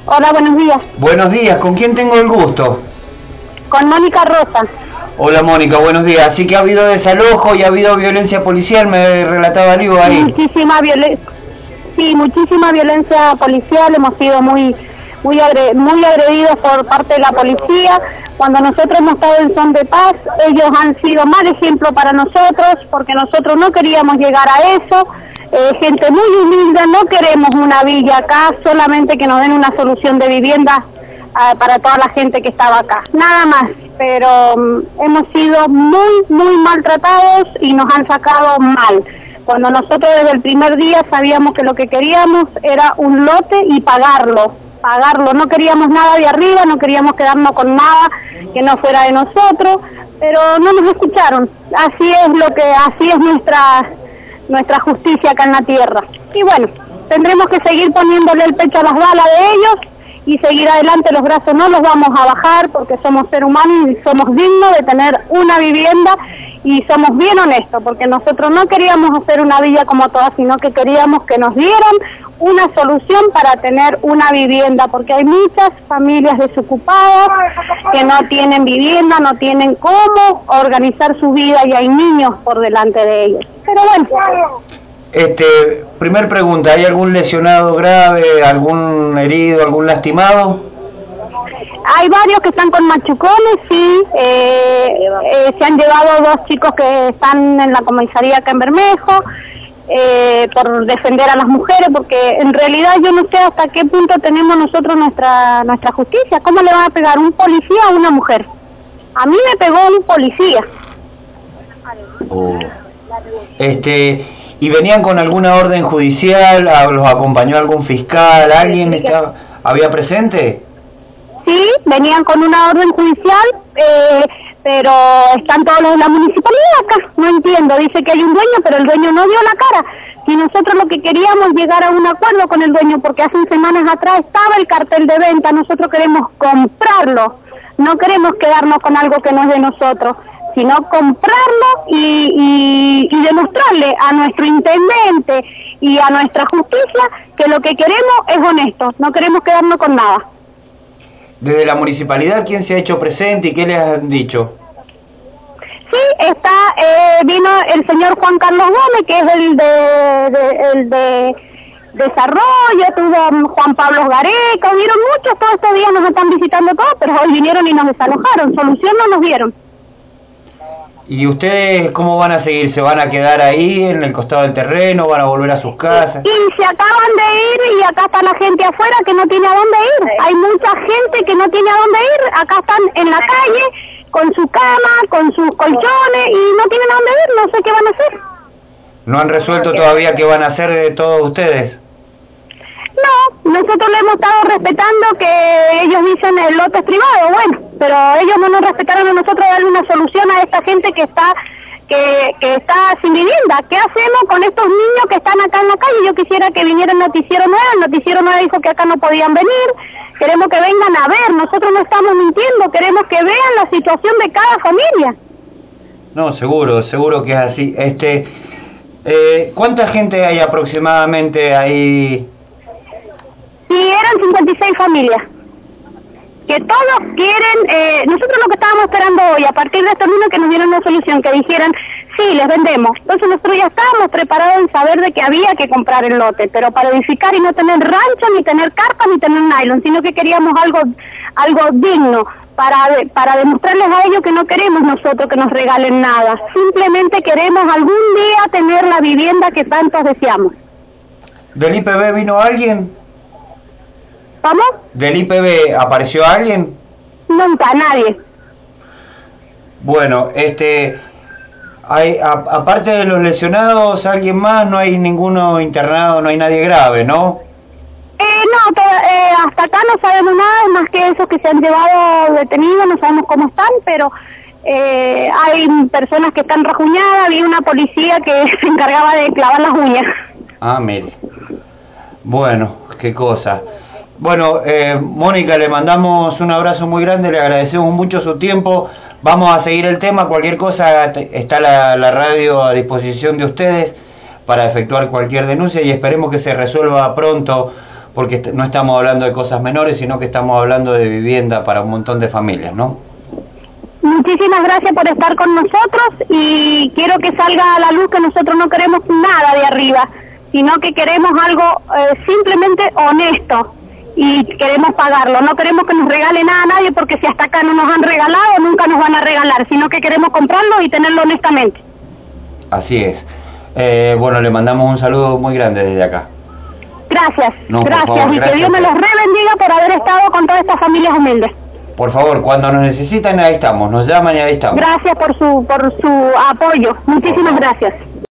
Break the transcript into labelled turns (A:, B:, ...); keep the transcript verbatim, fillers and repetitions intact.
A: Hola, buenos días.
B: Buenos días, ¿con quién tengo el gusto?
A: Con Mónica Rosa.
B: Hola Mónica, buenos días. Así que ha habido desalojo y ha habido violencia policial, me relataba Livo ahí.
A: Muchísima violencia, sí, muchísima violencia policial, hemos sido muy muy, agre muy agredidos por parte de la policía. Cuando nosotros hemos estado en son de paz, ellos han sido mal ejemplo para nosotros, porque nosotros no queríamos llegar a eso. Eh, gente muy humilde, no queremos una villa acá, solamente que nos den una solución de vivienda uh, para toda la gente que estaba acá, nada más. Pero um, hemos sido muy, muy maltratados y nos han sacado mal. Cuando nosotros desde el primer día sabíamos que lo que queríamos era un lote y pagarlo, pagarlo, no queríamos nada de arriba, no queríamos quedarnos con nada que no fuera de nosotros, pero no nos escucharon. Así es lo que, así es nuestra, nuestra justicia acá en la tierra. Y bueno, tendremos que seguir poniéndole el pecho a las balas de ellos y seguir adelante, los brazos no los vamos a bajar porque somos seres humanos y somos dignos de tener una vivienda y somos bien honestos, porque nosotros no queríamos hacer una villa como todas, sino que queríamos que nos dieran una solución para tener una vivienda, porque hay muchas familias desocupadas que no tienen vivienda, no tienen cómo organizar su vida y hay niños por delante de ellos. Pero bueno.
B: Este, primer pregunta, ¿hay algún lesionado grave, algún herido, algún lastimado?
A: Hay varios que están con machucones, sí, eh, eh, se han llevado dos chicos que están en la comisaría acá en Bermejo, eh, por defender a las mujeres, porque en realidad yo no sé hasta qué punto tenemos nosotros nuestra nuestra justicia. ¿Cómo le van a pegar un policía a una mujer? A mí me pegó un policía.
B: Oh. Este... ¿Y venían con alguna orden judicial? ¿Los acompañó algún fiscal? ¿Alguien estaba, había presente?
A: Sí, venían con una orden judicial, eh, pero están todos los de la municipalidad acá. No entiendo, dice que hay un dueño, pero el dueño no dio la cara. Si nosotros lo que queríamos llegar a un acuerdo con el dueño, porque hace semanas atrás estaba el cartel de venta, nosotros queremos comprarlo, no queremos quedarnos con algo que no es de nosotros, sino comprarlo y, y, y demostrarle a nuestro intendente y a nuestra justicia que lo que queremos es honesto, no queremos quedarnos con nada.
B: Desde la municipalidad, ¿quién se ha hecho presente y qué les han dicho?
A: Sí, está, eh, vino el señor Juan Carlos Gómez, que es el de, de, el de desarrollo, tuvo Juan Pablo Gareca, hubieron muchos, todos estos días nos están visitando todos, pero hoy vinieron y nos desalojaron, solución no nos dieron.
B: ¿Y ustedes cómo van a seguir? ¿Se van a quedar ahí en el costado del terreno? ¿Van a volver a sus casas?
A: Y se acaban de ir y acá está la gente afuera que no tiene a dónde ir. Hay mucha gente que no tiene a dónde ir. Acá están en la calle con su cama, con sus colchones y no tienen a dónde ir. No sé qué van a hacer.
B: ¿No han resuelto todavía qué van a hacer de todos ustedes?
A: No, nosotros le hemos estado respetando que ellos dicen el lote es privado, bueno, pero ellos no nos respetaron a nosotros darle una solución a esta gente que está que, que está sin vivienda. ¿Qué hacemos con estos niños que están acá en la calle? Yo quisiera que viniera el Noticiero nueve, el Noticiero nueve dijo que acá no podían venir, queremos que vengan a ver, nosotros no estamos mintiendo, queremos que vean la situación de cada familia.
B: No, seguro, seguro que es así. Este, eh, ¿cuánta gente hay aproximadamente ahí?
A: Sí, eran cincuenta y seis familias, que todos quieren, eh, nosotros lo que estábamos esperando hoy, a partir de estos lunes que nos dieron una solución, que dijeran, sí, les vendemos. Entonces nosotros ya estábamos preparados en saber de que había que comprar el lote, pero para edificar y no tener rancho, ni tener carpa, ni tener nylon, sino que queríamos algo algo digno, para, para demostrarles a ellos que no queremos nosotros que nos regalen nada, simplemente queremos algún día tener la vivienda que tantos deseamos.
B: ¿Del I P B vino alguien?
A: ¿Cómo?
B: ¿Del I P B apareció alguien?
A: Nunca, nadie.
B: Bueno, este, hay, a, aparte de los lesionados, ¿alguien más? No hay ninguno internado, no hay nadie grave, ¿no?
A: Eh, no, to, eh, hasta acá no sabemos nada, más que esos que se han llevado detenidos, no sabemos cómo están, pero eh, hay personas que están rajuñadas, había una policía que se encargaba de clavar las uñas.
B: Ah, mire. Bueno, qué cosa. Bueno, eh, Mónica, le mandamos un abrazo muy grande, le agradecemos mucho su tiempo, vamos a seguir el tema, cualquier cosa, está la, la radio a disposición de ustedes para efectuar cualquier denuncia y esperemos que se resuelva pronto, porque no estamos hablando de cosas menores, sino que estamos hablando de vivienda para un montón de familias, ¿no?
A: Muchísimas gracias por estar con nosotros y quiero que salga a la luz que nosotros no queremos nada de arriba, sino que queremos algo eh, simplemente honesto y queremos pagarlo. No queremos que nos regale nada a nadie, porque si hasta acá no nos han regalado, nunca nos van a regalar, sino que queremos comprarlo y tenerlo honestamente.
B: Así es. Eh, bueno, le mandamos un saludo muy grande desde acá.
A: Gracias,
B: no,
A: gracias,
B: favor,
A: y
B: gracias
A: que Dios me los rebendiga por haber estado con todas estas familias humildes.
B: Por favor, cuando nos necesitan, ahí estamos, nos llaman y ahí estamos.
A: Gracias por su, por su apoyo, muchísimas gracias.